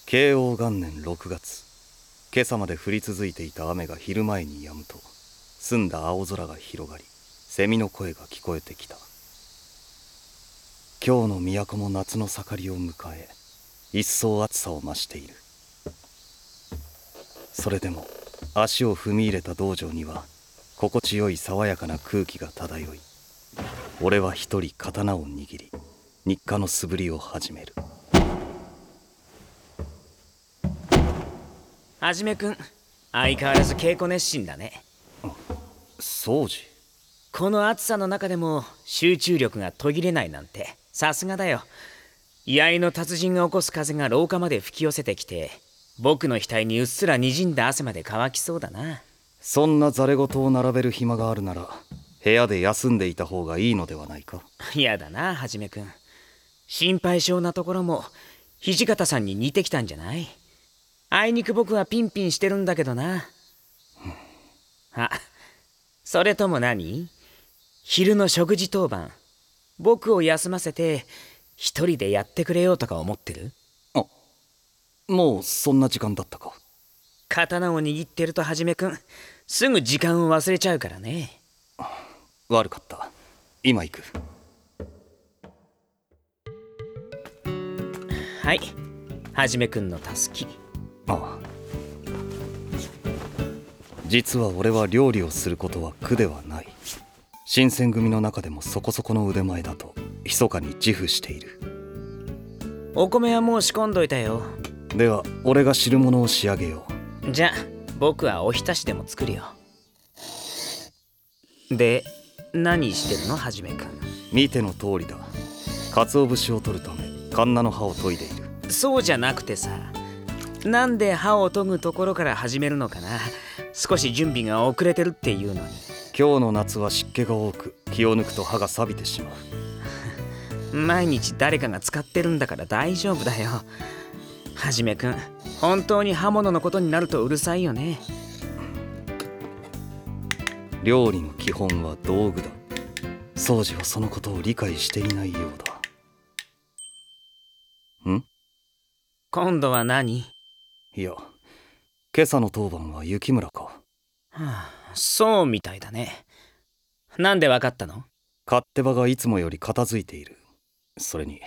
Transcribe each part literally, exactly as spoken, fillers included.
慶応元年ろくがつ、今朝まで降り続いていた雨が昼前に止むと、澄んだ青空が広がり、セミの声が聞こえてきた。今日の都も夏の盛りを迎え、一層暑さを増している。それでも足を踏み入れた道場には心地よい爽やかな空気が漂い、俺は一人刀を握り、日課の素振りを始める。 はじめくん、相変わらず稽古熱心だね。 そうじ。 この暑さの中でも集中力が途切れないなんてさすがだよ。居合の達人が起こす風が廊下まで吹き寄せてきて、僕の額にうっすらにじんだ汗まで乾きそうだな。 そんなざれ言を並べる暇があるなら、部屋で休んでいた方がいいのではないか。 やだな、はじめくん。心配性なところも土方さんに似てきたんじゃない？あいにく僕はピンピンしてるんだけどな。あ、それとも何？昼の食事当番、僕を休ませて一人でやってくれようとか思ってる？ あ、もうそんな時間だったか。 刀を握ってるとはじめくん、すぐ時間を忘れちゃうからね。 悪かった。今行く。 はい、はじめくんのたすき。 ああ、実は俺は料理をすることは苦ではない。新選組の中でもそこそこの腕前だと密かに自負している。 お米はもう仕込んどいたよ。 では俺が汁物を仕上げよう。じゃあ僕はおひたしでも作るよ。で、何してるの、はじめくん？ 見ての通りだ。鰹節を取るためカンナの刃を研いでいる。 そうじゃなくてさ、なんで刃を研ぐところから始めるのかな。少し準備が遅れてるっていうのに。 今日の夏は湿気が多く、気を抜くと刃が錆びてしまう毎日誰かが使ってるんだから大丈夫だよ。はじめくん、本当に刃物のことになるとうるさいよね。 料理の基本は道具だ。宗司はそのことを理解していないようだ。ん？ 今度は何？ いや、今朝の当番は雪村か。 はあ、そうみたいだね。なんでわかったの？ 勝手場がいつもより片付いている。それに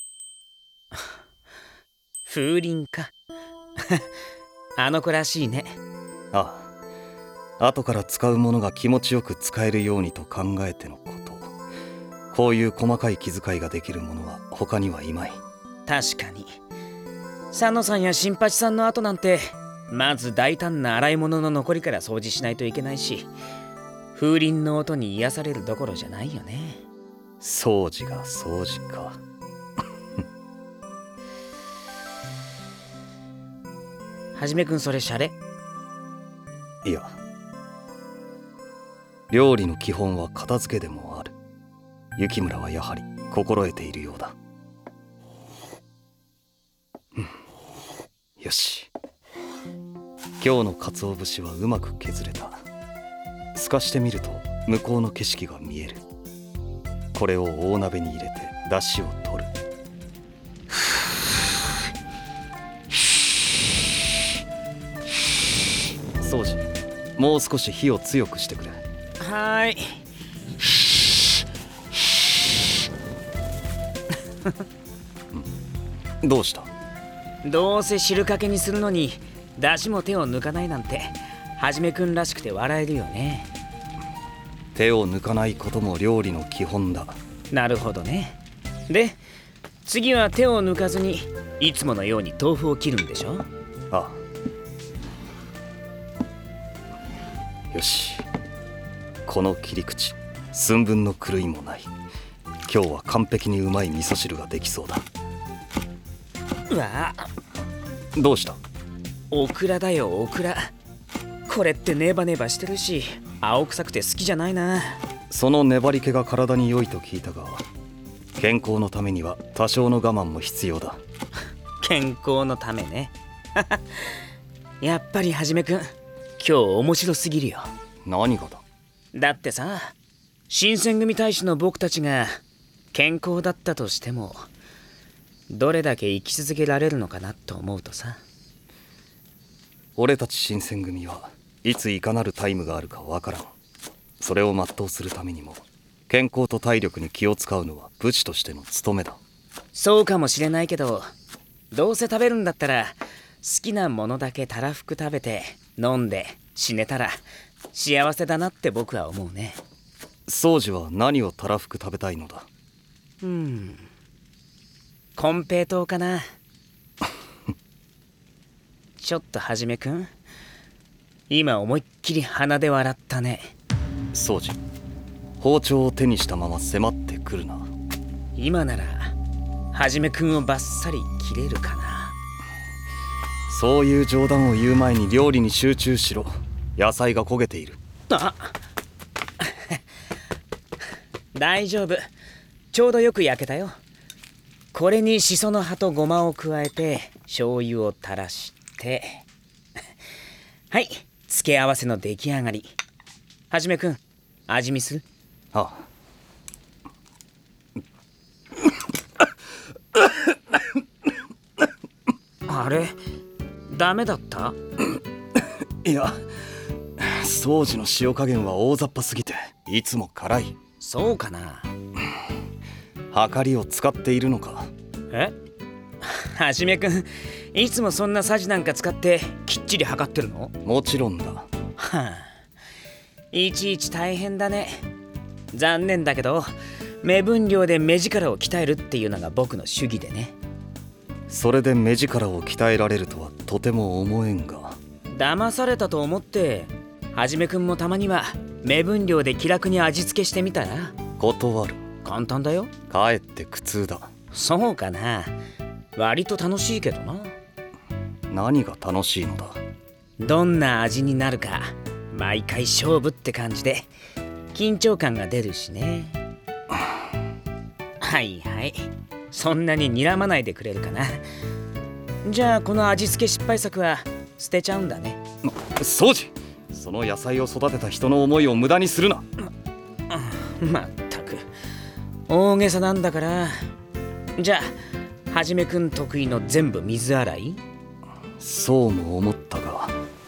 風鈴か。あの子らしいね。 ああ、後から使うものが気持ちよく使えるようにと考えてのこと。こういう細かい気遣いができるものは他にはいまい。 確かに佐野さんや新八さんの後なんて、まず大胆な洗い物の残りから掃除しないといけないし、風鈴の音に癒されるどころじゃないよね。 掃除が掃除か。 はじめくん、それシャレ？ いや、料理の基本は片付けでもある。雪村はやはり心得ているようだ。よし、今日の鰹節はうまく削れた。透かしてみると向こうの景色が見える。これを大鍋に入れて出汁を取る。宗司、もう少し火を強くしてくれ。 はーい。 どうした？ どうせ汁かけにするのに出汁も手を抜かないなんて、はじめくんらしくて笑えるよね。 手を抜かないことも料理の基本だ。 なるほどね。で、次は手を抜かずにいつものように豆腐を切るんでしょ？ ああ。よし、この切り口寸分の狂いもない。今日は完璧にうまい味噌汁ができそうだ。 うわあ、 どうした？ オクラだよ、オクラ。これってネバネバしてるし青臭くて好きじゃないな。 その粘り気が体に良いと聞いたが、健康のためには多少の我慢も必要だ。 健康のためね。やっぱりはじめくん、今日面白すぎるよ。 何がだ？ だってさ、新選組大使の僕たちが健康だったとしても、 どれだけ生き続けられるのかなと思うとさ。 俺たち新選組はいついかなるタイムがあるかわからん。それを全うするためにも健康と体力に気を使うのは武士としての務めだ。 そうかもしれないけど、どうせ食べるんだったら好きなものだけたらふく食べて飲んで死ねたら幸せだなって僕は思うね。 宗司は何をたらふく食べたいのだ？ うーん金平糖かな。ちょっとはじめくん、今思いっきり鼻で笑ったね。 宗司、包丁を手にしたまま迫ってくるな。 今ならはじめくんをバッサリ切れるかな。 そういう冗談を言う前に料理に集中しろ。野菜が焦げている。 あ大丈夫、ちょうどよく焼けたよ。これにシソの葉とごまを加えて醤油を垂らしてはい、付け合わせの出来上がり。はじめくん、味見する？ ああれ、ダメだった？ いや、宗司の塩加減は大雑把すぎていつも辛い。 そうかな。 はかりを使っているのか？ え？はじめくん、いつもそんなさじなんか使ってきっちり測ってるの？ もちろんだ。 はあ、いちいち大変だね。残念だけど目分量で目力を鍛えるっていうのが僕の主義でね。 それで目力を鍛えられるとはとても思えんが。 騙されたと思ってはじめくんもたまには目分量で気楽に味付けしてみたら？ 断る。 簡単だよ。 かえって苦痛だ。 そうかな。割と楽しいけどな。 何が楽しいのだ？ どんな味になるか毎回勝負って感じで緊張感が出るしね。はいはい、そんなに睨まないでくれるかな。じゃあこの味付け失敗作は捨てちゃうんだね。 宗司、その野菜を育てた人の思いを無駄にするな。 まったく大げさなんだから。じゃあはじめくん得意の全部水洗い？ そうも思ったが。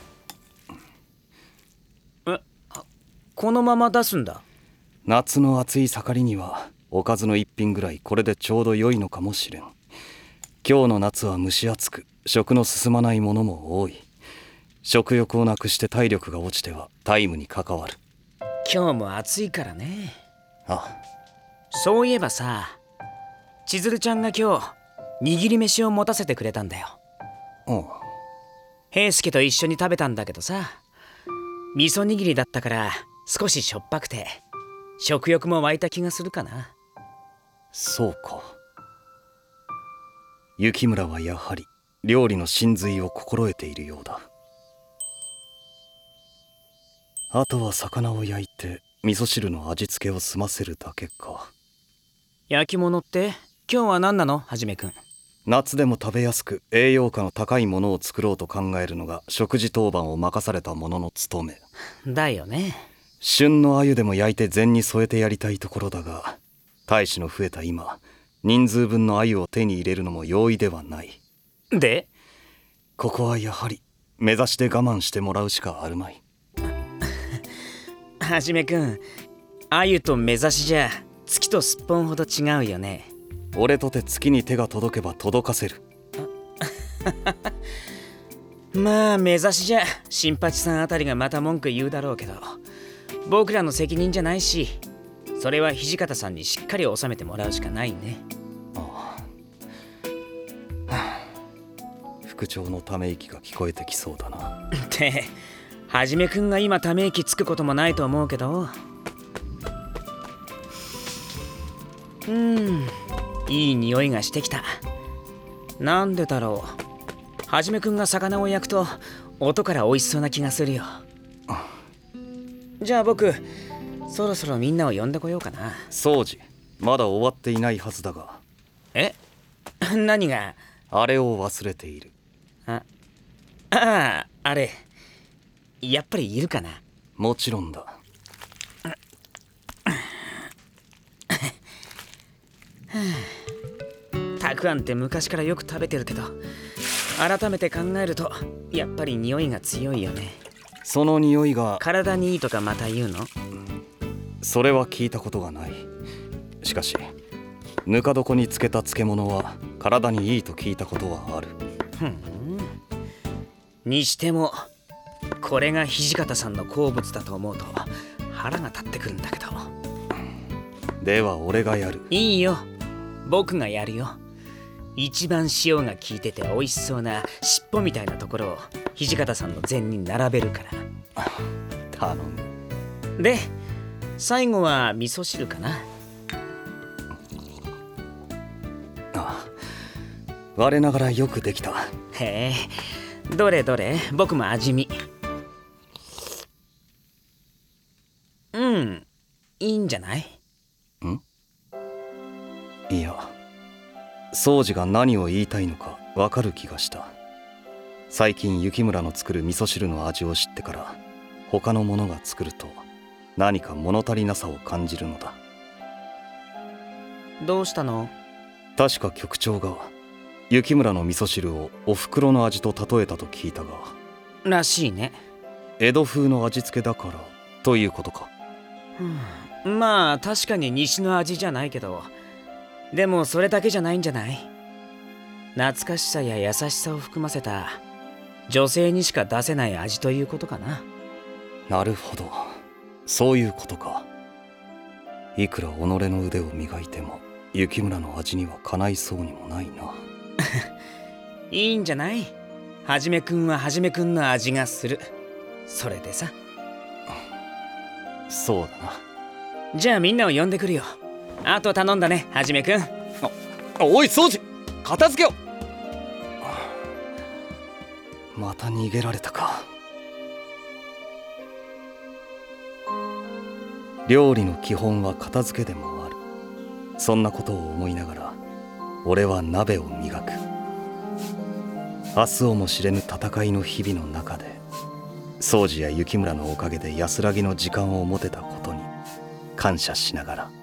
え、このまま出すんだ。 夏の暑い盛りにはおかずの一品ぐらいこれでちょうど良いのかもしれん。今日の夏は蒸し暑く食の進まないものも多い。食欲をなくして体力が落ちてはタイムに関わる。 今日も暑いからね。 あ、 そういえばさ、千鶴ちゃんが今日握り飯を持たせてくれたんだよ。 うん。 平助と一緒に食べたんだけどさ、味噌握りだったから少ししょっぱくて食欲も湧いた気がするかな。 そうか。雪村はやはり料理の真髄を心得ているようだ。あとは魚を焼いて味噌汁の味付けを済ませるだけか。 焼き物って今日は何なの、はじめくん？ 夏でも食べやすく栄養価の高いものを作ろうと考えるのが食事当番を任された者の務めだよね。 旬の鮎でも焼いて膳に添えてやりたいところだが、大使の増えた今人数分の鮎を手に入れるのも容易ではない。 でここはやはり目指して我慢してもらうしかあるまい。 はじめくん、鮎と目指しじゃ月とすっぽんほど違うよね。 俺とて月に手が届けば届かせる。 まあ目指しじゃ新八さんあたりがまた文句言うだろうけど、僕らの責任じゃないし、それは土方さんにしっかり収めてもらうしかないね。 ああ、副長のため息が聞こえてきそうだな。 ってはじめくんが今ため息つくこともないと思うけど。うーん、いい匂いがしてきた。なんでだろう、はじめくんが魚を焼くと音から美味しそうな気がするよ。じゃあ僕そろそろみんなを呼んでこようかな。 宗司、まだ終わっていないはずだが。 え何が？ あれを忘れている。 ああ、あれやっぱりいるかな。 もちろんだ。 たくあんって昔からよく食べてるけど、改めて考えるとやっぱり匂いが強いよね。 その匂いが体にいいとかまた言うの？ それは聞いたことがない。しかしぬか床につけた漬物は体にいいと聞いたことはある。 ふん。にしてもこれが土方さんの好物だと思うと腹が立ってくるんだけど。 では俺がやる。 いいよ、僕がやるよ。一番塩が効いてて美味しそうな尻尾みたいなところを土方さんの膳に並べるから。 頼む。 で最後は味噌汁かな。 ああ、我ながらよくできた。 へえ、どれどれ、僕も味見。うん、いいんじゃない？ ん？いや、宗司が何を言いたいのかわかる気がした。最近雪村の作る味噌汁の味を知ってから他の者が作ると何か物足りなさを感じるのだ。 どうしたの？ 確か局長が雪村の味噌汁をお袋の味と例えたと聞いたが。 らしいね。 江戸風の味付けだからということか。 うん、まあ確かに西の味じゃないけど、でもそれだけじゃないんじゃない？懐かしさや優しさを含ませた女性にしか出せない味ということかな。 なるほど、そういうことか。いくら己の腕を磨いても雪村の味にはかないそうにもないな。 いいんじゃない？はじめくんははじめくんの味がする。それでさ。 そうだな。 じゃあみんなを呼んでくるよ。あと頼んだね、はじめくん。 あ、おい宗司、片付けよ。また逃げられたか。料理の基本は片付けでもある。そんなことを思いながら俺は鍋を磨く。明日をも知れぬ戦いの日々の中で宗司や雪村のおかげで安らぎの時間を持てたことに感謝しながら。